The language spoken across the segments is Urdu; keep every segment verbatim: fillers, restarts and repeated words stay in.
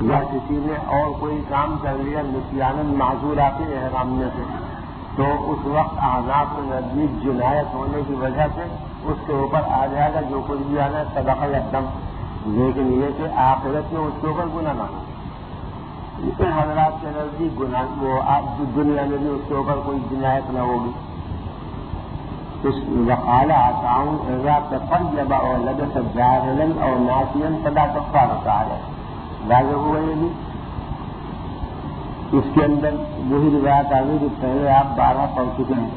یا کسی نے اور کوئی کام کر لیا نسیاناً معذور آتے احرام میں سے، تو اس وقت احناف کے نزدیک جنایت ہونے کی وجہ سے اس کے اوپر آ جائے گا جو کچھ بھی آنا ہے صدقہ یا دم، لیکن یہ کہ آخرت میں اس کے اوپر گناہ نہ ہو۔ ان حضرات کے نزدیک گناہ وہ دنیا میں بھی اس کے اوپر کوئی جنایت نہ ہوگی۔ وقال عطاء اذا تطيب او لبس جاهلا او ناسيا فلا كفارة عليه، واضح ہوا یہ بھی۔ اس کے اندر وہی روایت آ گئی جو پہلے آپ بارہ پڑھ چکے ہیں۔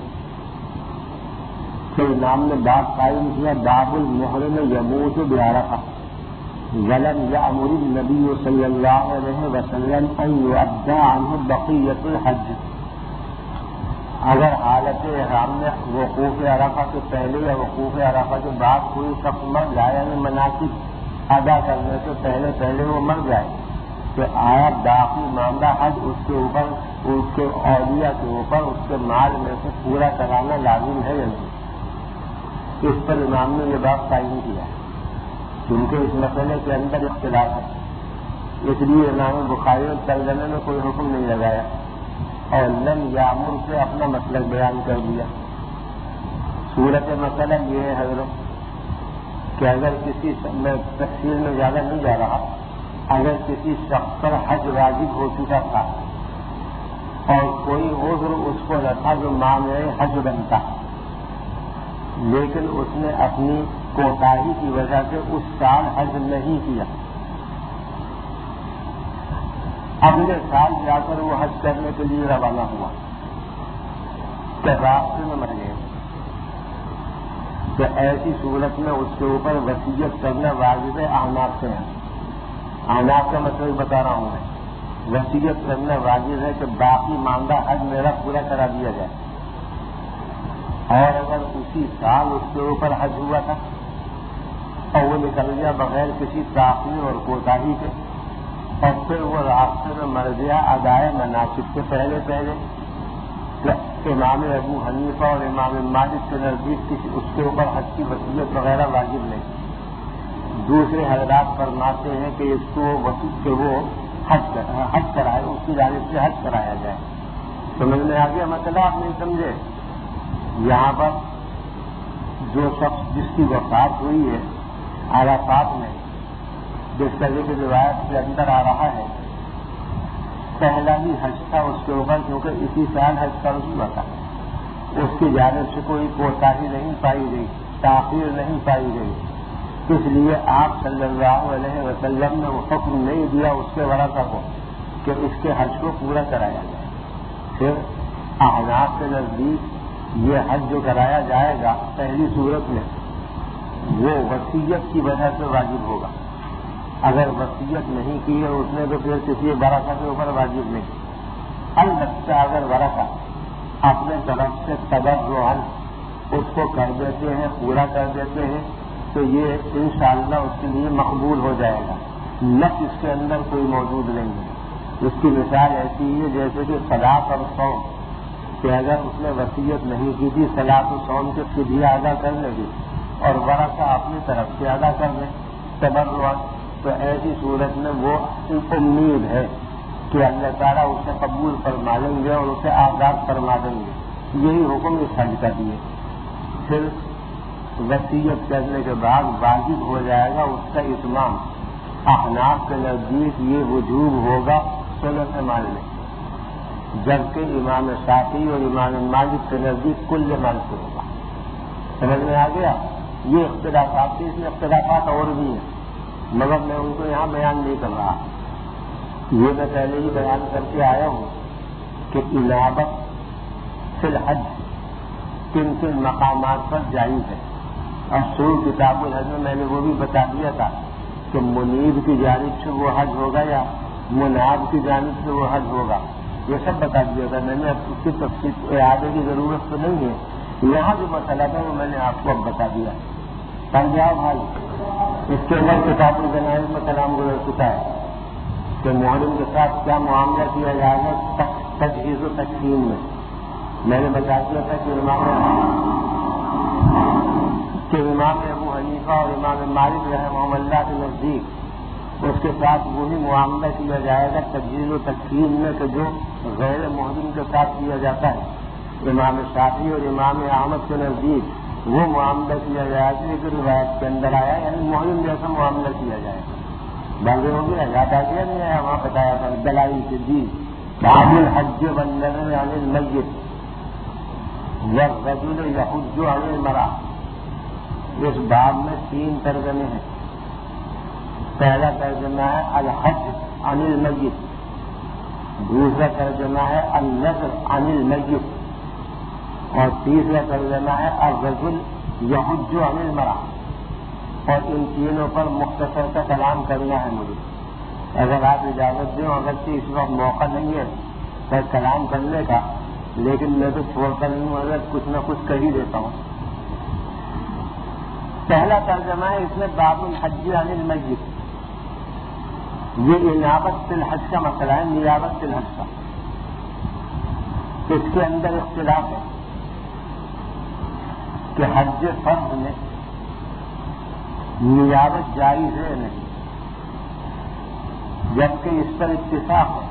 پھر امام نے باب قائم کیا باب المحرم یموت بعرفہ ولم یأمر النبی صلی اللہ علیہ وسلم ان یؤدى عنہ بقیۃ الحج، اگر حالت احرام میں وقوف عرفہ سے پہلے یا وقوف عرفہ کے بعد کوئی شخص مر جائے یعنی مناسک ادا کرنے سے پہلے پہلے وہ مر جائے تو آیا باقی معاملہ حج اس کے اوپر اس کے اولیاء کے اوپر اس کے مال میں سے پورا کرانا لازم ہے یا نہیں؟ اس پر امام نے یہ بات قائم کیا ہے کیونکہ اس مسئلے کے اندر اختلاف ہے، اس لیے امام بخاری نے ترجمے میں کوئی حکم نہیں لگایا اور لم یامر سے اپنا مطلب بیان کر دیا۔ صورت مسئلہ یہ ہے حضرت کہ اگر کسی میں تفصیل میں زیادہ نہیں جا رہا، اگر کسی شخص پر حج واجب ہو چکا تھا اور کوئی عذر اس کو نہ تھا جو مانع حج بنتا، لیکن اس نے اپنی کوتاہی کی وجہ سے اس سال حج نہیں کیا، اگلے سال جا کر وہ حج کرنے کے لیے روانہ ہوا کہ راستے میں مر گئے، تو ایسی صورت میں اس کے اوپر وصیت کرنا واجب احناف سے ہے۔ احناف کا مطلب بتا رہا ہوں میں، وصیت کرنا واجب ہے کہ باقی ماندہ حج میرا پورا کرا دیا جائے، اور اگر اسی سال اس کے اوپر حج ہوا تھا اور وہ نکل گیا بغیر کسی تاخیر اور کوتاہی کے اور پھر وہ راستے میں مر گیا ادائے مناسک سے پہلے پہلے، امام ابو حنیفہ اور امام مالک کے نزدیک کسی اس کے اوپر حج کی وصیت وغیرہ واجب نہیں۔ دوسرے حضرات فرماتے ہیں کہ اس کو وصیت کہ وہ حج حج کرائے، اس کی جانب سے حج کرایا جائے۔ سمجھ میں آ گیا مسئلہ؟ آپ نہیں سمجھے؟ یہاں پر جو شخص جس کی وفات ہوئی ہے عرفات میں، جس طرح کی روایت کے اندر آ رہا ہے، پہلا ہی حج تھا اس کے اوپر کیونکہ اسی سال حج فرض ہوا تھا، اس کی جانب سے کوئی کوتاہی نہیں پائی گئی، تاخیر نہیں پائی گئی، اس لیے آپ صلی اللہ علیہ وسلم نے وہ حکم نہیں دیا اس کے ورثہ کو کہ اس کے حج کو پورا کرایا جائے۔ پھر احناف کے نزدیک یہ حج جو کرایا جائے گا پہلی صورت میں وہ وصیت کی وجہ سے واجب ہوگا، اگر وصیت نہیں کی ہے اس نے تو پھر کسی ورثہ کے اوپر واجب نہیں۔ البتہ اگر ورثہ اپنے طرف سے تبرعاً اس کو کر دیتے ہیں، پورا کر دیتے ہیں، تو یہ انشاءاللہ اس کے لیے مقبول ہو جائے گا، نقص اس کے اندر کوئی موجود نہیں ہے۔ اس کی مثال ایسی ہے جیسے کہ صلاۃ اور صوم، کہ اگر اس نے وصیت نہیں کی تھی صلاۃ و صوم کے فدیہ ادا کرنے کی اور ورثہ اپنی طرف سے ادا کر لیں تبرعاً، تو ایسی صورت میں وہ امید ہے کہ اللہ تعالیٰ اسے قبول فرما لیں گے اور اسے آزاد فرما دیں گے۔ یہی حکم اس حج کا دیے۔ پھر وصیت کرنے کے بعد واجب ہو جائے گا اس کا اتمام۔ احناف کے نزدیک یہ وجوب ہوگا سنت مال میں، جبکہ امام شافعی اور امام مالک کے نزدیک کل مال سے ہوگا۔ سمجھ میں آ گیا؟ یہ اختلافات تھے، اس میں اختلافات اور بھی ہیں مگر میں ان کو یہاں بیان نہیں کر رہا۔ یہ میں پہلے ہی بیان کر کے آیا ہوں کہ انابت فی الحج کن کن مقامات پر جائز ہے، اور شروع کتاب الحج میں میں نے وہ بھی بتا دیا تھا کہ منیب کی جانب سے وہ حج ہوگا یا مناب کی جانب سے وہ حج ہوگا، یہ سب بتا دیا تھا میں نے۔ اب اس کی تفصیل اعادے کی ضرورت تو نہیں ہے، یہاں جو مسئلہ تھا وہ میں نے آپ کو اب بتا دیا۔ سمجھا بھائی؟ اس کے اندر کتاب الجنائز میں کلام گزر چکا ہے کہ محرم کے ساتھ کیا معاملہ کیا جائے گا تجہیز و تقسیم میں۔ میں نے بتا دیا تھا کہ امام کہ امام ابو حنیفہ اور امام مالک رحمہ اللہ کے نزدیک اس کے ساتھ وہی معاملہ کیا جائے گا تجزیل و تکفیر میں کہ جو غیر محرم کے ساتھ کیا جاتا ہے۔ امام شافعی اور امام احمد کے نزدیک وہ معاملہ کیا جائے گا کہ روایت کے اندر آیا، یعنی محرم جیسا معاملہ کیا جائے گا۔ باقی ہو گیا، یاد آ گیا نہیں ہے، وہاں بتایا تھا دلائی سے دی باب الحج والنذر عن المیت والرجل یحج عن المرأة۔ اس باب میں تین ترجمے ہیں۔ پہلا ترجمہ ہے الحج عن المیت، دوسرا ترجمہ ہے النذر عن المیت، اور تیسرا ترجمہ ہے الرجل یحج عن المرأة۔ اور ان تینوں پر مختصر کا کلام کرنا ہے مجھے، اگر آپ اجازت دیں، اگرچہ اس وقت موقع نہیں ہے تو کلام کرنے کا، لیکن میں تو چھوڑ کر نہیں، اگر کچھ نہ کچھ کر ہی دیتا ہوں۔ پہلا ترجمہ ہے اس میں باب الحج عن المیت، یہ نیابت فی الحج کا مسئلہ ہے، نیابت فی الحج کا۔ اس کے اندر اختلاف ہے کہ حج فرض میں نیابت جائز ہے نہیں، جبکہ اس پر اتفاق ہے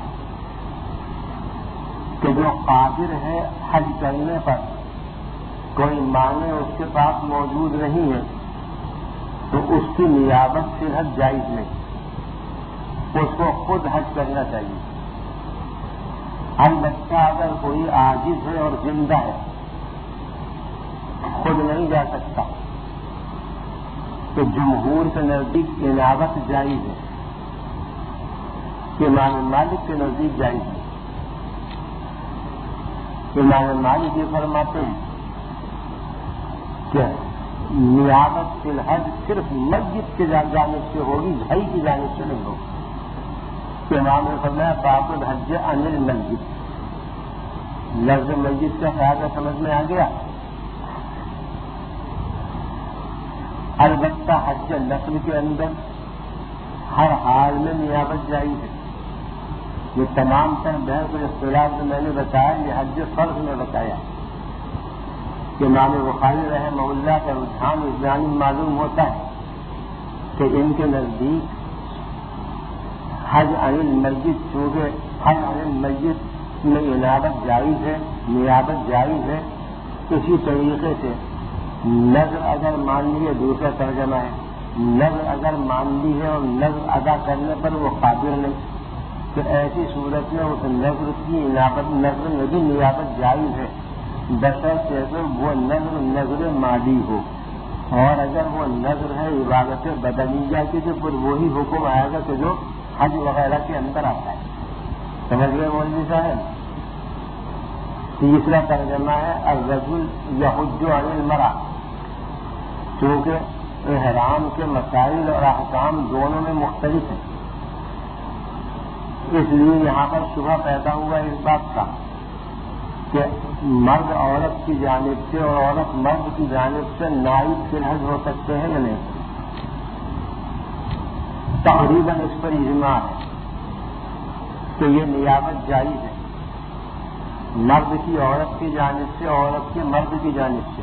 کہ جو قادر ہے حج کرنے پر، کوئی معنی اس کے پاس موجود نہیں ہے، تو اس کی نیابت سے حج جائز نہیں، اس کو خود حج کرنا چاہیے۔ البتہ اگر کوئی عاجز ہے اور زندہ ہے، خود نہیں جا سکتا، تو جمہور کے نزدیک نیابت جائز ہے، امام مالک کے نزدیک جائز ہے۔ امام مالک یہ فرماتے ہیں کہ نیابت فی الحج صرف مسجد کی جانب سے ہوگی، بھائی کی جانب سے نہیں ہوگی۔ امام نے فرمایا باب الحج عن المسجد، لفظ مسجد کا فائدہ سمجھ میں آ گیا۔ البتہ حج نقل کے اندر ہر حال میں نیابت جائز ہے۔ یہ تمام تر بحث و اختلاف جو میں نے بتایا، یہ حج فرض میں بتایا کہ امام بخاری رحمہ اللہ کا رجحان اس جانب معلوم ہوتا ہے کہ ان کے نزدیک حج عن المسجد، چونکہ حج عن المسجد میں نیابت جائز ہے، نیابت جائز ہے، اسی طریقے سے نظر اگر مان لی ہے، دوسرا ترجمہ ہے نظر اگر مان لی ہے اور نظر ادا کرنے پر وہ قادر نہیں، تو ایسی صورت میں اس نظر کی نیابت، نظر میں بھی نیابت جائز ہے، بشرطے کہ وہ نظر نظر مالی ہو، اور اگر وہ نظر ہے عبادت بدنیہ کی تو پھر وہی حکم آئے گا کہ جو حج وغیرہ کے اندر آتا ہے۔ سمجھ گئے مولوی صاحب؟ تیسرا ترجمہ ہے الرجل یحج عن المرأة، چونکہ احرام کے مسائل اور احکام دونوں میں مختلف ہیں، اس لیے یہاں پر شبہ پیدا ہوا اس بات کا کہ مرد عورت کی جانب سے اور عورت مرد کی جانب سے نائب فی الحج ہو سکتے ہیں یا نہیں۔ تقریباً اس پر اجماع ہے کہ یہ نیابت جائز ہے، مرد کی عورت کی جانب سے، عورت کی مرد کی جانب سے،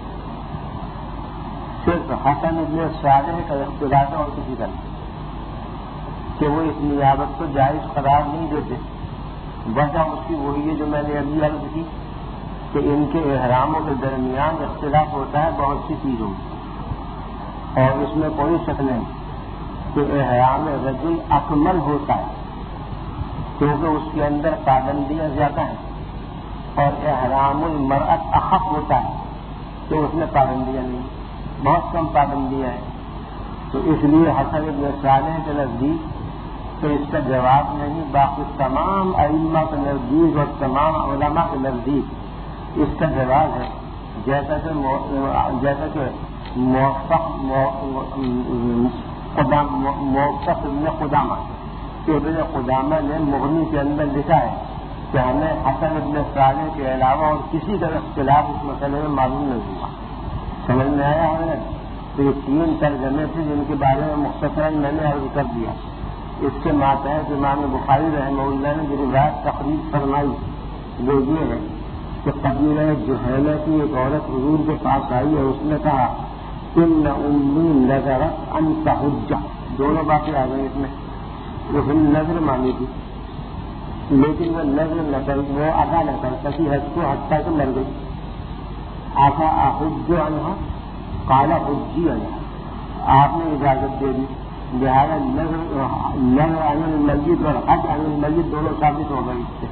صرف حسن ابن صالح کا اختلاف اور کسی کا نہیں کہ وہ اس نیابت کو جائز قرار نہیں دیتے۔ وجہ اس کی وہی ہے جو میں نے ابھی عرض کی کہ ان کے احراموں کے درمیان اختلاف ہوتا ہے بہت سی چیزوں میں، اور اس میں کوئی شک نہیں کہ احرام رجل اکمل ہوتا ہے، کیونکہ اس کے اندر پابندیاں زیادہ ہیں، اور احرام المرأت اخف ہوتا ہے تو اس میں پابندیاں نہیں، بہت کم پابندیاں ہیں۔ تو اس لیے حسن ابن صالح کے نزدیک تو اس کا جواب نہیں، باقی تمام ائمہ کے نزدیک اور تمام علماء کے نزدیک اس کا جواب ہے، جیسا کہ جیسا کہ موفق موفق ابن قدامہ ابن قدامہ نے مغنی کے اندر لکھا ہے کہ ہمیں حسن ابن صالح کے علاوہ اور کسی کا اختلاف اس مسئلے میں معلوم نہیں ہوا۔ سمجھ میں آیا ہمیں؟ تو یہ تین ترجمے تھے جن کے بارے میں مختصراً میں نے عرض کر دیا۔ اس کے ماتحت امام بخاری رحمہ اللہ نے جو روایت تقریر فرمائی وہ یہ ہے کہ قبیلہ جہیلہ کی ایک عورت حضور کے پاس آئی اور اس نے کہا ان امی نظرت ان تحج، دونوں باتیں آ گئی اس میں، اس نے نظر مانی تھی، لیکن وہ نظر نہ کر وہ ادا نہ کر سکی حج کو حتیٰ کہ مر گئی. آقا احج عنہا قال حجی عنہا، آپ نے اجازت دے دی. لہٰذا نظر عن المسجد اور حج عن المسجد دونوں ثابت ہو گئی اس سے.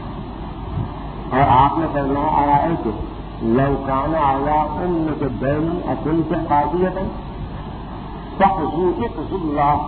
اور آپ نے فرمایا آیا ہے کہ لو کان علی امک بین اکنت قاضیۃ فاقضوا اقضوا اللہ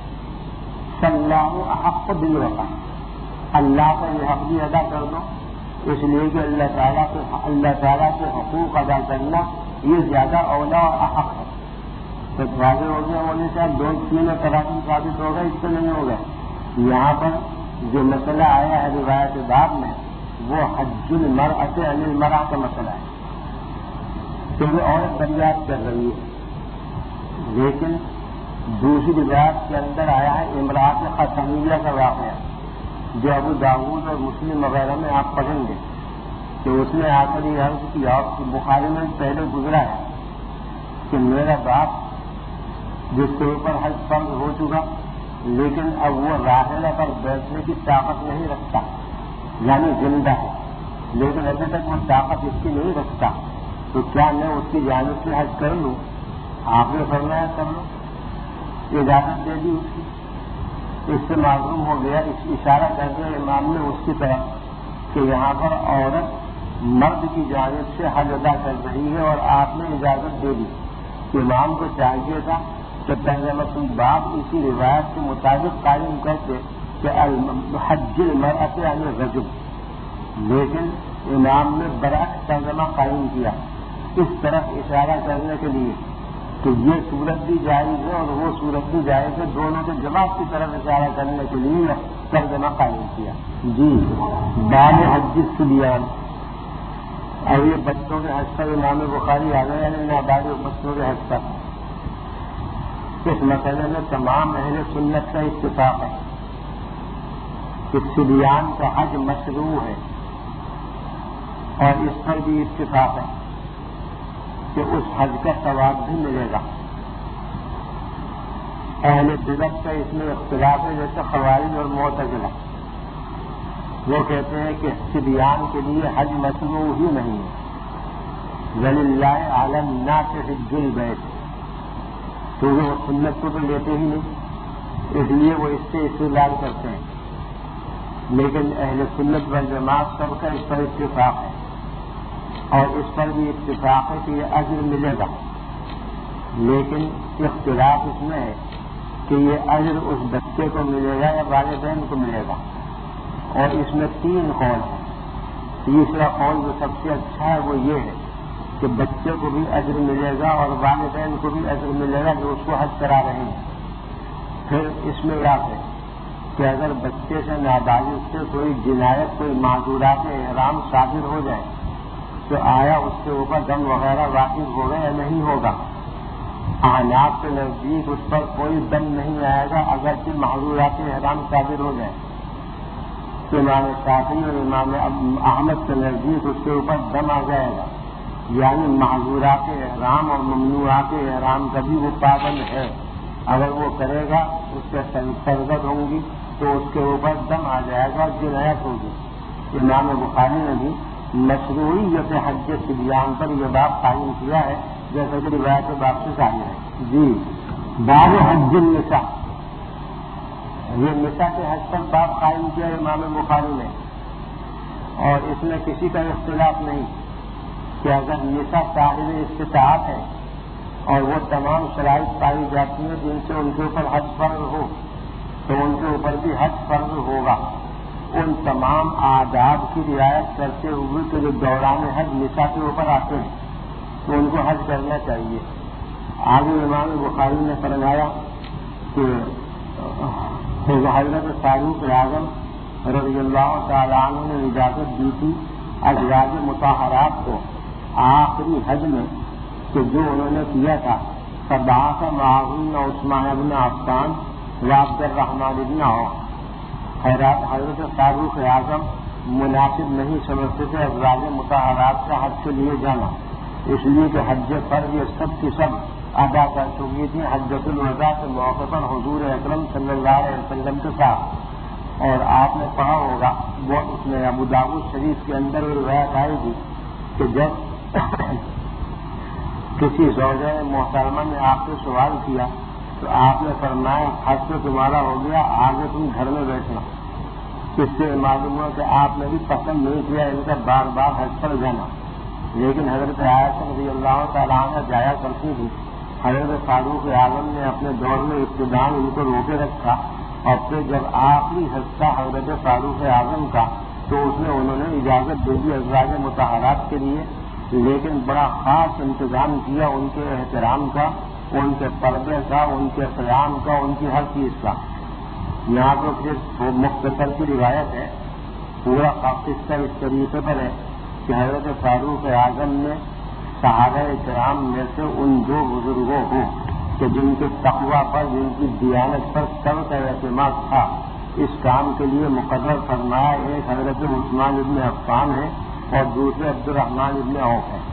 فاللہ احق بالوقع، اللہ کا یہ حق بھی ادا کر دو، اس لیے کہ اللہ تعالیٰ کو اللہ تعالیٰ کے حقوق ادا کرنا یہ زیادہ اولا اور احق ہے. تو واضح ہو گیا ہونے سے دو تین تراکی ثابت ہوگا، اس سے نہیں ہوگا. یہاں پر جو مسئلہ آیا ہے روایت باب میں وہ حج المرأۃ عن المرأۃ کا مسئلہ ہے، کیونکہ عورت دریافت کر رہی ہے. لیکن دوسری روایت کے اندر آیا ہے امراۃ خاتمیہ کا واقعہ، جو ابو داؤد اور مسلم وغیرہ میں آپ پڑھیں گے کہ اس نے آ کر یہ عرض کیا، بخاری میں پہلے گزرا ہے کہ میرا باپ جس کے اوپر حج فرض ہو چکا لیکن اب وہ راحلہ پر بیٹھنے کی طاقت نہیں رکھتا، یعنی زندہ ہے لیکن ابھی تک وہ طاقت اس کی نہیں رکھتا، تو کیا میں اس کی جانب سے حج کر لوں؟ آپ نے فرمایا کر لو، اجازت دے دی اس کی. اس سے معلوم ہو گیا، اس اشارہ کر دیا امام نے اس کی طرف کہ یہاں پر عورت مرد کی جانب سے حج ادا کر رہی ہے اور آپ نے اجازت دے دی. امام کو چاہیے تھا کہ پہلے مطلب باپ اسی روایت کے مطابق قائم کرتے کہ حج المرأۃ عن الرجل، لیکن امام نے برعکس ترجمہ قائم کیا اس طرف اشارہ کرنے کے لیے کہ یہ صورت بھی جائز ہے اور وہ صورت بھی جائز ہے، دونوں کے جواب کی طرف اشارہ کرنے کے لیے ترجمہ قائم کیا. جی باب حج الصبیان، اور یہ بچوں کے حج پر امام بخاری آ گئے یعنی نابالغ بچوں کے حج پر. اس مسئلے میں تمام اہل سنت کا اتفاق ہے کہ صبیان کا حج مشروع ہے، اور اس پر بھی اتفاق ہے کہ اس حج کا ثواب بھی ملے گا. اہل بدعت کا اس میں اختلاف ہے، جیسے خوارج اور معتزلہ، وہ کہتے ہیں کہ صبیان کے لیے حج مشروع ہی نہیں ہے، وللہ علی الناس حج البیت، کیونکہ وہ سنت کو تو لیتے ہی نہیں، اس لیے وہ اس سے استدلال کرتے ہیں. لیکن اہل سنت والجماعت سب کا اس پر اتفاق ہے، اور اس پر بھی اتفاق ہے کہ یہ اجر ملے گا. لیکن اختلاف اس میں ہے کہ یہ اجر اس بچے کو ملے گا یا والدین کو ملے گا، اور اس میں تین قول ہیں. تیسرا قول جو سب سے اچھا ہے وہ یہ ہے کہ بچے کو بھی اجر ملے گا اور والدین کو بھی اجر ملے گا جو اس کو حج کرا رہے ہیں. پھر اس میں یہ ہے کہ اگر بچے سے نابالغ سے کوئی جنایت کوئی معذورات احرام صادر ہو جائے تو آیا اس کے اوپر دم وغیرہ واقف ہوگا یا نہیں ہوگا؟ احناف کے نزدیک اس پر کوئی دم نہیں آئے گا اگرچہ معذورات احرام صادر ہو جائے. امام شافعی اور امام احمد کے نزدیک اس کے اوپر دم آ جائے گا، یعنی معذورات احرام اور ممنوعات احرام کا بھی وہ پابند ہے. اگر وہ کرے گا اس سے سرزد ہوں گی تو اس کے اوپر دم آ جائے گا اور جنایت ہوگی. امام بخاری نے بھی مشروعیت حج صبیان پر یہ باب قائم کیا ہے، جیسا کہ روایت باب سے ظاہر ہے. جی باب حج النساء، یہ نساء کے حج پر باب قائم کیا امام بخاری نے، اور اس میں کسی کا اختلاف نہیں کہ اگر نساء صاحب استطاعت ہے اور وہ تمام شرائط پائی جاتی ہیں جن سے ان کے اوپر حج فرض ہو تو ان کے اوپر بھی حج فرض ہوگا. ان تمام آداب کی رعایت کرتے ہوئے کہ جو دوران حج نساء کے اوپر آتے ہیں تو ان کو حج کرنا چاہیے. آگے امام بخاری نے فرمایا کہ حضرت فاروق اعظم رضی اللہ تعالیٰ عنہ نے اجازت دی تھی ازواج مطہرات کو آخری حج میں کہ جو انہوں نے کیا تھا فبعث معهن عثمان بن عفان و عبد الرحمن بن عوف. حضرت فاروق اعظم مناسب نہیں سمجھتے تھے ازواج مطہرات کا حج کے لیے جانا، اس لیے کہ حج فرض یہ سب کی سب ادا کر چکی تھی حجۃ الوداع کے موقع پر حضور اکرم صلی اللہ علیہ وسلم کے ساتھ، اور آپ نے پڑھا ہوگا وہ اس میں ابو داؤد شریف کے اندر وہ روایت آئی تھی کہ جب کسی زوجہ محترمہ نے آپ سے سوال کیا تو آپ نے فرمایا حج تو تمہارا ہو گیا، آگے تم گھر میں بیٹھنا۔ اس سے معلوم ہوا کہ آپ نے بھی پسند نہیں کیا ان کا بار بار حج پر جانا، لیکن حضرت عائشہ رضی اللہ تعالیٰ عنہ جایا کرتی تھی۔ حضرت فاروق اعظم نے اپنے دور میں ابتداءً ان کو روکے رکھا، اور پھر جب آخری حج تھا حضرت فاروق اعظم کا تو اس میں انہوں نے اجازت دے دی ازواج مطہرات کے لیے، لیکن بڑا خاص انتظام کیا ان کے احترام کا، ان کے پردے کا، ان کے قیام کا، ان کی ہر چیز کا۔ یہاں تو پھر مختصر کی روایت ہے، پورا قصہ اس طریقے پر ہے کہ حضرت فاروق اعظم نے صحابہ کرام میں سے ان دو بزرگوں کو کہ جن کے تقویٰ پر، جن کی دیانت پر سب کا اعتماد تھا، اس کام کے لیے مقرر فرمایا۔ ایک حضرت عثمان ابن عفان ہے اور دوسرے عبد الرحمن ابن عوف ہے۔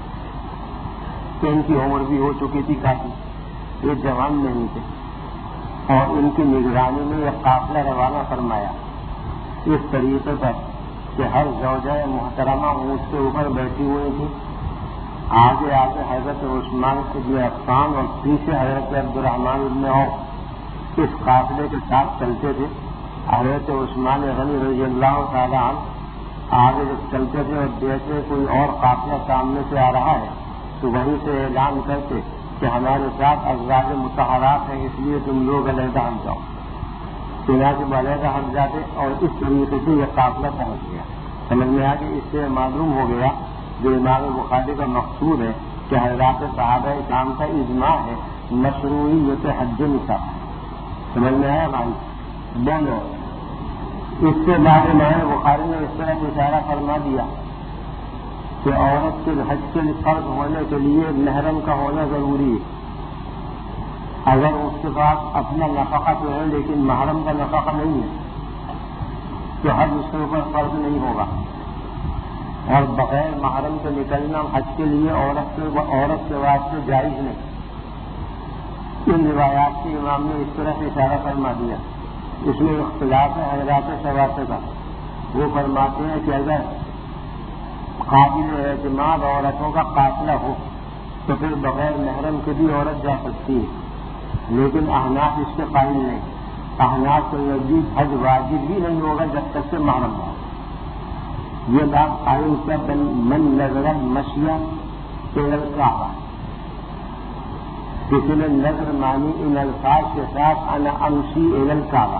ان کی عمر بھی ہو چکی تھی کافی، یہ جوان نہیں تھے، اور ان کی نگرانی میں یہ قافلہ روانہ فرمایا اس طریقے پر کہ ہر زوجہ محترمہ اونٹ کے اوپر بیٹھی ہوئی تھی، آگے آگے حضرت عثمان ابن عفان اور پیچھے حضرت عبد الرحمن ابن عوف اس قافلے کے ساتھ چلتے تھے۔ حضرت عثمان غنی رضی اللہ تعالیٰ عنہ آگے جب چلتے تھے اور دیکھتے کوئی اور قافلہ سامنے سے آ رہا ہے تو وہیں سے اعلان کرتے کہ ہمارے ساتھ ازواج مطہرات ہیں، اس لیے تم لوگ علیحدہ ہٹ جاؤ۔ چنانچہ وہ علیحدہ ہٹ جاتے اور اس طریقے سے یہ قافلہ پہنچ گیا۔ سمجھ میں آ کہ اس سے معلوم ہو گیا جو امام بخاری کا مقصود ہے کہ حضرات صحابہ کرام کا اجماع ہے مشروعیت حج نصاب۔ سمجھ میں آیا بھائی؟ بولو۔ اس سے بعد امام بخاری نے اس طرح اشارہ فرما دیا کہ عورت کے حج کے فرض ہونے کے لیے محرم کا ہونا ضروری ہے۔ اگر اس کے پاس اپنا نفقہ تو ہے لیکن محرم کا نفقہ نہیں ہے تو حج اس کے اوپر فرض نہیں ہوگا، اور بغیر محرم کے نکلنا حج کے لیے عورت کے عورت کے واسطے جائز نہیں۔ ان روایات کے امام نے اس طرح سے اشارہ فرما دیا۔ اس میں اختلاف ہے حضرات شوافی کا، وہ فرماتے ہیں کہ اگر قابل اعتماد عورتوں کا قافلہ ہو تو پھر بغیر محرم کے بھی عورت جا سکتی ہے، لیکن احناف اس کے قائل نہیں۔ احناف کے نزدیک حج واجب بھی نہیں ہوگا جب تک کہ محرم ہو۔ یہ بات قائل کا من نظر مشیا الکعبہ، کسی نے نظر مانی ان الفاظ کے ساتھ انا امشی الکعبہ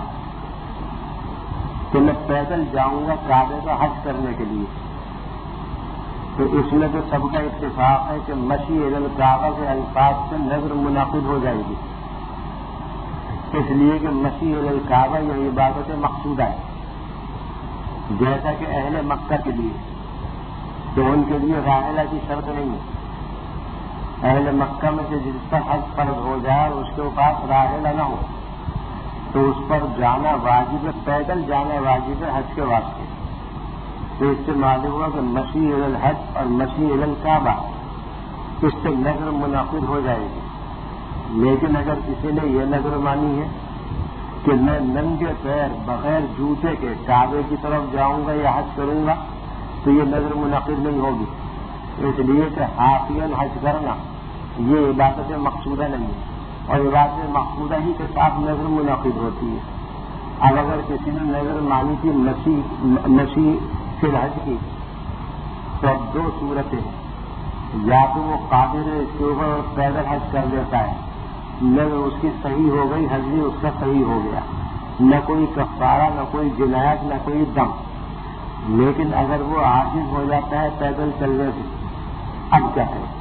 کہ میں پیدل جاؤں گا کعبے کا حج کرنے کے لیے، تو اس میں تو سب کا اتفاق ہے کہ مشی الکعبہ کے الفاظ سے نظر منعقد ہو جائے گی، اس لیے کہ مشی الکعبہ یہ عبادت مقصودہ ہے، جیسا کہ اہل مکہ کے لیے تو ان کے لیے راحلہ کی شرط نہیں ہے۔ اہل مکہ میں سے جس پر حج فرض ہو جائے اور اس کے پاس راحلہ نہ ہو تو اس پر جانا واجب ہے، پیدل جانا واجب ہے حج کے واسطے۔ تو اس سے معلوم ہوا کہ مشی الحج اور مشی الکعبہ اس سے نظر منعقد ہو جائے گی، لیکن اگر کسی نے یہ نظر مانی ہے کہ میں ننگے پیر بغیر جوتے کے کعبے کی طرف جاؤں گا یا حج کروں گا تو یہ نظر منعقد نہیں ہوگی، اس لیے کہ حافیاً حج کرنا یہ عبادت مقصودہ نہیں ہے، اور عبادت مقصودہ ہی کے ساتھ نظر منعقد ہوتی ہے۔ اب اگر کسی نے نظر مانی تھی مسیح فی الحج کی تو اب دو صورتیں ہیں، یا تو وہ قادر ہے اس کے اوپر پیدل حج کر دیتا ہے، نظر اس کی صحیح ہو گئی، حج بھی اس کا صحیح ہو گیا، نہ کوئی کفارہ نہ کوئی جنایت نہ کوئی دم۔ لیکن اگر وہ عاجز ہو جاتا ہے پیدل چلنے سے، اب کیا ہے؟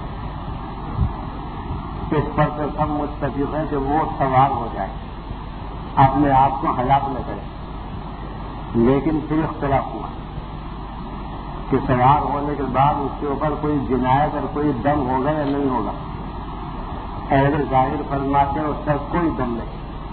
اس پر تو سب متفق ہیں کہ وہ سوار ہو جائے، اپنے آپ کو ہلاک نہ کرے، لیکن پھر اختلاف ہوا کہ سوار ہونے کے بعد اس کے اوپر کوئی جنایت اور کوئی دم ہوگا یا نہیں ہوگا۔ اہل ظاہر فرماتے ہیں اس پر کوئی دم نہیں،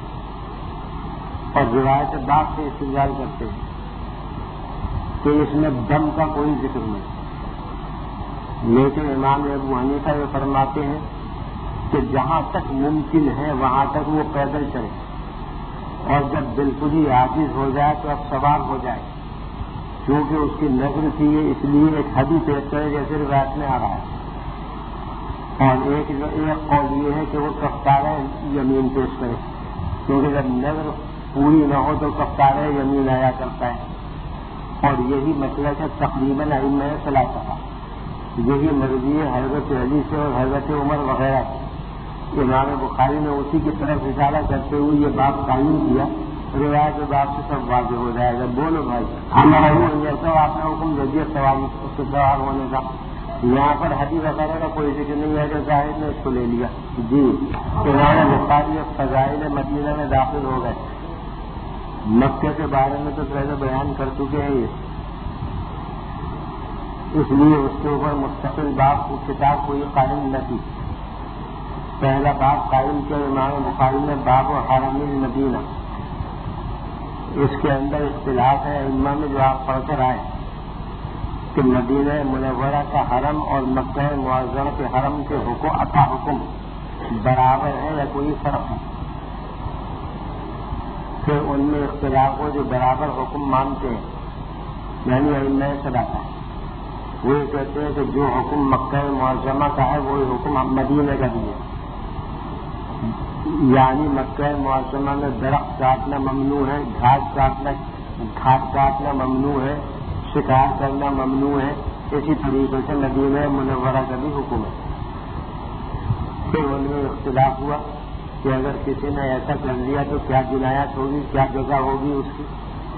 اور روایت بات سے استدلال کرتے ہیں کہ اس میں دم کا کوئی ذکر نہیں، لیکن امام ابو حنیفہ یہ فرماتے ہیں کہ جہاں تک ممکن ہے وہاں تک وہ پیدل چلے، اور جب بالکل ہی عاجز ہو جائے تو اب سوار ہو جائے، کیونکہ اس کی نظر تھی اس لیے ایک حدیث پیش کرے جیسے روایت میں آ رہا ہے، اور ایک ایک قول یہ ہے کہ وہ کفارہ یمین پیش کرے، کیونکہ جب نظر پوری نہ ہو تو کفارہ یمین آیا کرتا ہے، اور یہی مسئلہ ہے تقریباً ائمہ ثلاثہ کا، یہی مرضی ہے حضرت علی سے اور حضرت عمر وغیرہ سے۔ امام بخاری نے اسی کی طرف اشارہ کرتے ہوئے یہ بات قائم کیا، روایت باب سے سب واضح ہو جائے گا۔ بولو بھائی، ہمارا جیسا آپ نے حکم دے دیا سوال اس سے سوال ہونے کا، یہاں پر حدیث وغیرہ کا کوئی ذکر نہیں ہے کہ ظاہر نے اس کو لے لیا۔ جی، امام بخاری فضائل مدینہ میں داخل ہو گئے، مکہ کے بارے میں تو پہلے بیان کر چکے ہیں یہ، اس لیے اس کے اوپر مستقل باب کی کتاب کوئی قائم نہ کی۔ پہلا باب قائم کیا امام بخاری نے، باب و حرم المدینہ۔ اس کے اندر اختلاف ہے ائمہ میں جو آپ پڑھ کر آئے کہ مدینہ منورہ کا حرم اور مکہ معظمہ کے حرم کے حکم عطا حکم برابر ہے یا کوئی فرق ہے؟ پھر ان میں اختلاف ہو جو برابر حکم مانتے ہیں، یعنی ائمہ ثلاثہ وہ کہتے ہیں کہ جو حکم مکہ معظمہ کا ہے وہی حکم مدینہ کا بھی ہے، یعنی مکہ معظمہ میں درخت کاٹنا ممنوع ہے، گھاس کاٹنا گھاس کاٹنا ممنوع ہے، شکار کرنا ممنوع ہے، اسی طریقے سے مدینہ منورہ کا بھی حکم ہے۔ پھر ان میں اختلاف ہوا کہ اگر کسی نے ایسا کر لیا تو کیا جنایت ہوگی، کیا جزا ہوگی اس کی،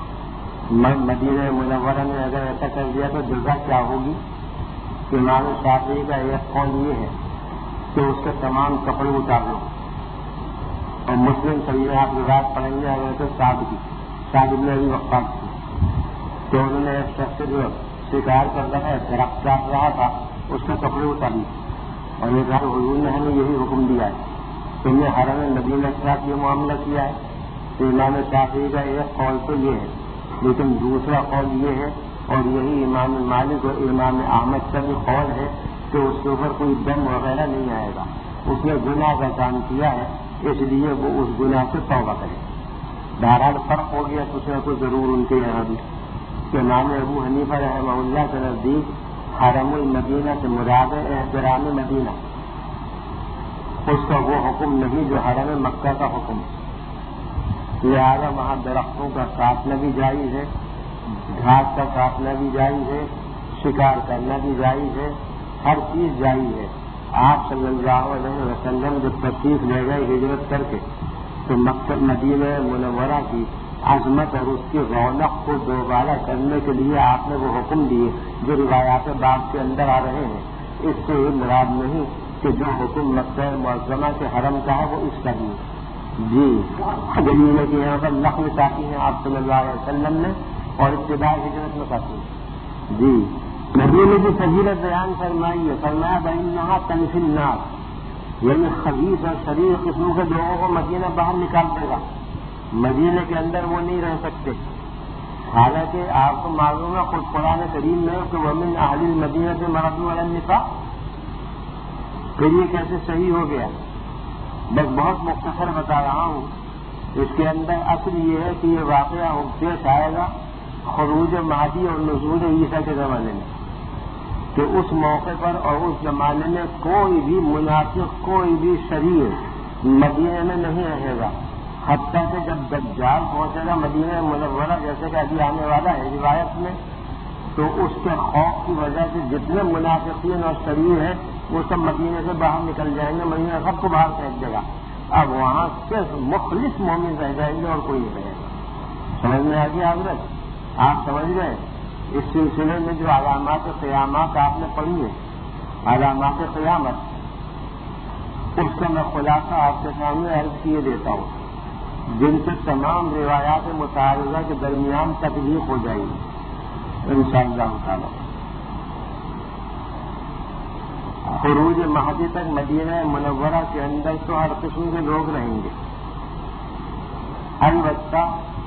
مدینہ منورہ نے اگر ایسا کر دیا تو جزا کیا ہوگی؟ امام شافعی کا ایک قول یہ ہے کہ اس کے تمام کپڑے اتار لو، اور مسلم صحیح آپ روایت پڑھیں گے اگر تو سعد کی سعد بن ابی وقاص کی، تو انہوں نے ایک شخص جو شکار کر رہا ہے درخت کاٹ رہا تھا اس کے کپڑے اتار لیے، اور یہ کہا حضور نے ہمیں یہی حکم دیا ہے، تم نے حرم مدینہ کے ساتھ یہ معاملہ کیا ہے۔ تو امام شافعی کا ایک قول تو یہ ہے، لیکن دوسرا قول یہ ہے، اور یہی امام مالک اور امام احمد کا بھی قول ہے کہ اس کے اوپر کوئی دم وغیرہ نہیں آئے گا، اس نے گناہ کا کام کیا ہے اس لیے وہ اس گناہ سے توبہ کرے۔ بہرحال فرق ہو گیا کچھ نہ کچھ ضرور ان کے یہاں بھی، کہ امام ابو حنیفہ رحمہ اللہ کے نزدیک حرم المدینہ سے مراد ہے احترام مدینہ، اس کا وہ حکم نہیں جو حرم مکہ کا حکم ہے، لہذا وہاں درختوں کا کاٹنا بھی جائز ہے، گھاس کا کاٹنا بھی جائز ہے، شکار کرنا بھی جائز ہے، ہر چیز جائز ہے۔ آپ صلی اللہ علیہ وسلم جب تشریف لے گئے ہجرت کر کے تو مکہ مدینہ منورہ کی عظمت اور اس کی رونق کو دوبارہ کرنے کے لیے آپ نے وہ حکم دیے جو روایات باب کے اندر آ رہے ہیں۔ اس سے یہ مراد نہیں کہ جو حکم مکہ معظمہ کے حرم کا ہے وہ اس کا بھی ہے۔ جی، دلیل ہے کہ یہاں پر نقل کافی ہیں آپ صلی اللہ علیہ وسلم نے، اور ابتداء ہجرت میں کافی ہے۔ جی، نبی نے جو فضیلت بیان فرمائی ہے، فرمایا بإنھا تنفی النار، یعنی خبیث اور شریر قسم کے لوگوں کو مدینہ باہر نکال دے گا، مدینہ کے اندر وہ نہیں رہ سکتے۔ حالانکہ آپ کو معلوم ہے خود قرآن کریم میں کہ ومن اہل المدینہ مردوا علی النساء، پھر یہ کیسے صحیح ہو گیا؟ بس بہت مختصر بتا رہا ہوں، اس کے اندر اصل یہ ہے کہ یہ واقعہ پیش آئے گا خروج مہدی اور نزول عیسیٰ کے زمانے میں، کہ اس موقع پر اور اس زمانے میں کوئی بھی منافق کوئی بھی شریر مدینہ میں نہیں رہے گا، حتیٰ کہ جب دجال پہنچے گا مدینہ منورہ جیسے کہ ابھی آنے والا ہے روایت میں، تو اس کے خوف کی وجہ سے جتنے منافقین اور شریر ہیں وہ سب مدینہ سے باہر نکل جائیں گے، مدینہ سب کو باہر پھینک دے گا، اب وہاں صرف مخلص مومن رہ جائیں گے اور کوئی نہیں رہے گا۔ سمجھ میں آ گیا حضرت؟ آپ سمجھ گئے؟ اس سلسلے میں جو علامات قیامات آپ نے پڑھی ہے، علامات قیامت، اس کا میں خلاصہ آپ کے سامنے عرض کیے دیتا ہوں، جن سے تمام روایات متعارضہ کے درمیان تطبیق ہو جائے گی انشاءاللہ تعالی۔ خروج مہدی تک مدینہ منورہ کے اندر تو ہر قسم کے لوگ رہیں گے، البتہ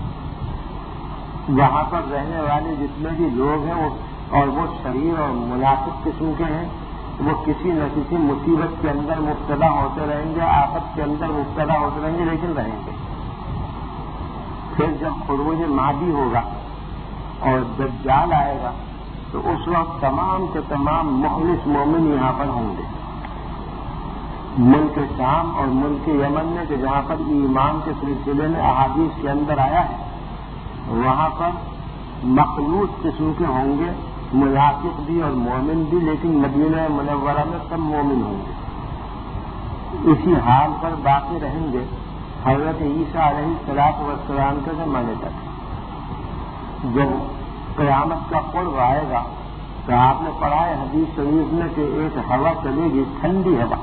وہاں پر رہنے والے جتنے بھی لوگ ہیں وہ اور وہ شریر اور منافق قسم کے ہیں، وہ کسی نہ کسی مصیبت کے اندر مبتلا ہوتے رہیں گے، آفت کے اندر مبتلا ہوتے رہیں گے، لیکن رہیں گے۔ پھر جب خروج مہدی ہوگا اور دجال آئے گا تو اس وقت تمام کے تمام مخلص مومن یہاں پر ہوں گے۔ ملک شام اور ملک یمن میں کہ جہاں پر ایمان کے سلسلے میں احادیث کے اندر آیا ہے، وہاں پر مخلوط قسم کے ہوں گے، منافق بھی اور مومن بھی، لیکن مدینہ منورہ میں سب مومن ہوں گے۔ اسی حال پر باقی رہیں گے حضرت عیسیٰ علیہ الصلوۃ والسلام کے زمانے تک۔ جب قیامت کا قرب آئے گا تو آپ نے پڑھا ہے حدیث شریف میں کہ ایک ہوا چلے گی، ٹھنڈی ہوا،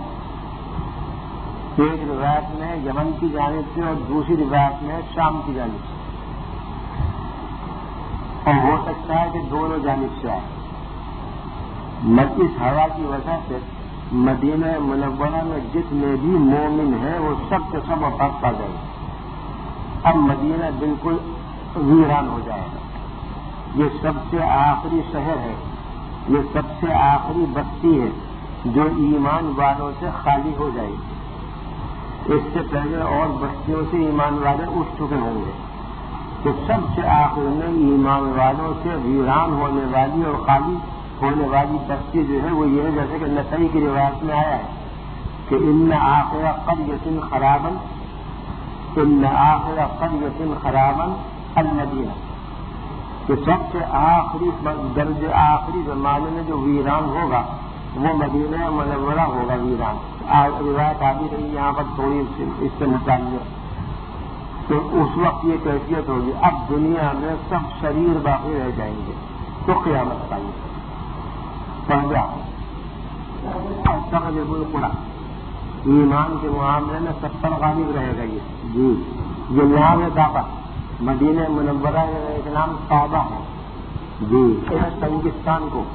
ایک روایت میں یمن کی جانب سے اور دوسری روایت میں شام کی جانب سے، اور ہو سکتا ہے کہ دونوں جانب سے آئے۔ اس ہوا کی وجہ سے مدینہ منورہ میں جتنے بھی مومن ہیں وہ سب کے سب وفات پا جائیں گے۔ اب مدینہ بالکل ویران ہو جائے گا۔ یہ سب سے آخری شہر ہے، یہ سب سے آخری بستی ہے جو ایمان والوں سے خالی ہو جائے گی۔ اس سے پہلے اور بستیوں سے ایمان والے اٹھ چکے ہوں گے، تو سب سے آخر میں ایمان والوں سے ویران ہونے والی اور خالی ہونے والی بستی جو ہے وہ یہ ہے، جیسے کہ نسائی کی روایت میں آیا ہے کہ ان آخر قریۃ خرابا ان آخر قریۃ خرابا المدینہ، کہ سب سے آخری درج آخری زمانے میں جو ویران ہوگا وہ مدینہ منورہ ہوگا ویران۔ روایت آ بھی رہی یہاں پر تھوڑی اس سے متعلق، تو اس وقت یہ کیفیت ہوگی۔ اب دنیا میں سب شریر باقی رہ جائیں گے تو قیامت پائیں گے۔ پہلا تغلب القرآن، ایمان کے معاملے میں سب پر غالب رہے گا یہ جی یہ نام ہے دعوت۔ مدینہ منورہ کا ایک نام توبہ ہے جی، سنگستان کو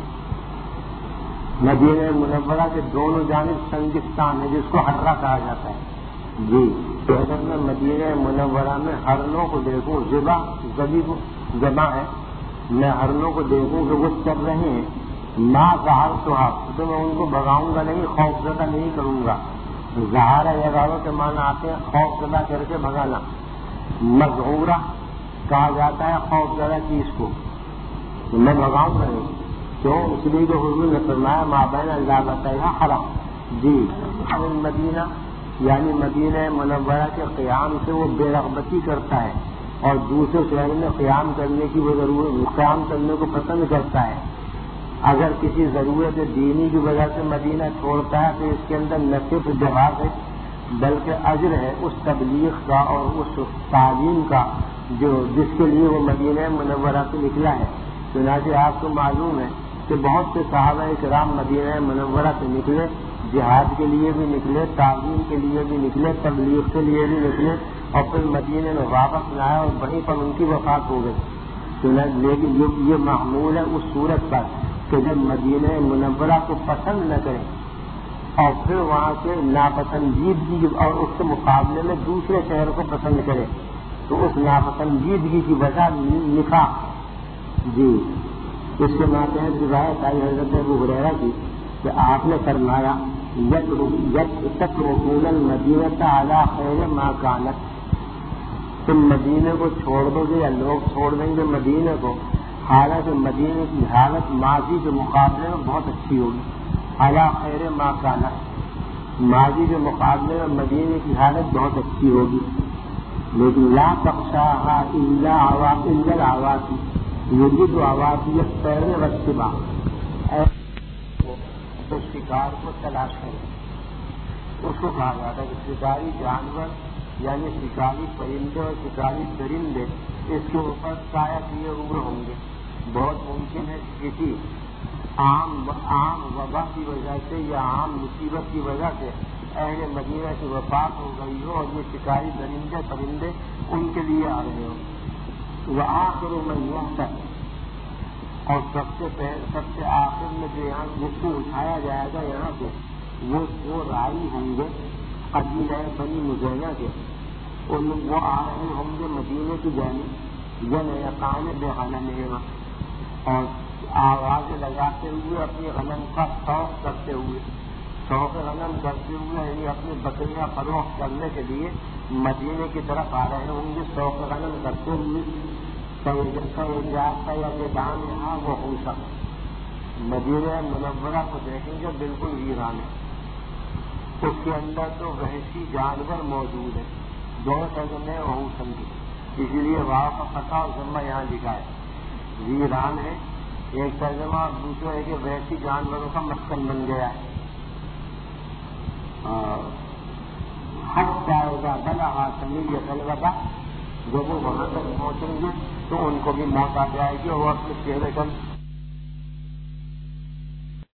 مدینہ منورہ کے دونوں جانب سنگستان ہے جس کو ہررا کہا جاتا ہے جی۔ تو اگر میں مدینہ منورہ میں ہرنوں کو دیکھوں، ذبح زبی کو ذبح ہے، میں ہرنوں کو دیکھوں کہ وہ چل رہے ہیں، ماں ظہر تو آپ تو میں ان کو بھگاؤں گا نہیں، خوف زدہ نہیں کروں گا۔ ظہارہ یغاروں کے معنی آتے ہیں خوف زدہ کر کے بھگانا، مذعورہ کہا جاتا ہے خوف زدہ چیز کو، تو میں بھگاؤں گا نہیں، کیوں؟ اس لیے کہ حضور نے فرمایا ما بین اللہ بطیہ حرام جی۔ مدینہ یعنی مدینہ منورہ کے قیام سے وہ بے رغبتی کرتا ہے اور دوسرے شہر میں قیام کرنے کی وہ ضرورت قیام کرنے کو پسند کرتا ہے۔ اگر کسی ضرورت دینی کی وجہ سے مدینہ چھوڑتا ہے تو اس کے اندر نہ صرف جواب ہے بلکہ اجر ہے اس تبلیغ کا اور اس تعلیم کا جو جس کے لیے وہ مدینہ منورہ سے نکلا ہے۔ چنانچہ آپ کو معلوم ہے کہ بہت سے صحابہ کرام مدینہ منورہ سے نکلے، جہاد کے لیے بھی نکلے، تعلیم کے لیے بھی نکلے، تبلیغ کے لیے بھی نکلے، اور پھر مدینہ میں واپس آئے اور وہیں پر ان کی وفات ہو گئی۔ لیکن یہ محمول ہے اس صورت پر کہ جب مدینہ منورہ کو پسند نہ کریں اور پھر وہاں سے ناپسندیدگی اور اس کے مقابلے میں دوسرے شہر کو پسند کرے تو اس ناپسندیدگی کی وجہ نفاق جی۔ اس کے ماتحت روایت آئی حضرت ابو ہریرہ کی کہ آپ نے فرمایا یترکون المدینہ علی خیر ما کانت، تم مدینے کو چھوڑ دو گے یا لوگ چھوڑ دیں گے مدینے کو، حالانکہ مدینے کی حالت ماضی کے مقابلے میں بہت اچھی ہوگی۔ علی خیر ما کانت، ماضی کے مقابلے میں مدینے کی حالت بہت اچھی ہوگی، لیکن لا تخشاها الا العواصی، یجد عواصی الطیر والسباع، تو شکار کو تلاش کریں۔ اس کو کہا جاتا ہے کہ شکاری جانور یعنی شکاری پرندے اور شکاری درندے اس کے اوپر سایہ کیے ہوئے ہوں گے۔ بہت ممکن ہے کسی عام عام وبا کی وجہ سے یا عام مصیبت کی وجہ سے اہل مدینہ کی وفات ہو گئی ہو اور یہ شکاری درندے پرندے ان کے لیے آ رہے ہوں۔ وآخر من یحتر، اور سب سے پہلے سب سے آخر میں جو یہاں جس کو اٹھایا جائے گا یہاں سے وہ وہ رائی ہوں گے قبیلہ بنی مزینہ کے، ان وہ آ رہے ہوں گے مدینے کی جانب، یہ نیا کام بے حالہ میرا، اور آوازیں لگاتے ہوئے اپنی غنم کا شوق کرتے ہوئے شوق غنم کرتے ہوئے یعنی اپنی بکریاں فروخت کرنے کے لیے مدینے کی طرف آ رہے ہوں گے شوق غنم کرتے ہوئے کا یا کہ دام یہاں وہ ہو سکتا مدینہ منورہ کو دیکھیں گے بالکل ویران ہے، اس کے اندر تو وحشی جانور موجود ہیں، دو ترجمے وہو سمجھے، اسی لیے واہ کا فتح اور ضمہ یہاں لکھا ہے، ویران ہے ایک ترجمہ، اور دوسرا ہے کہ وحشی جانوروں کا مسکن بن گیا ہے۔ حق جائے گا بلا حاصل یہ طلبہ جب وہ وہاں تک پہنچیں گے تو ان کو بھی موت آ جائے گی اور وہ اپنے چہرے کا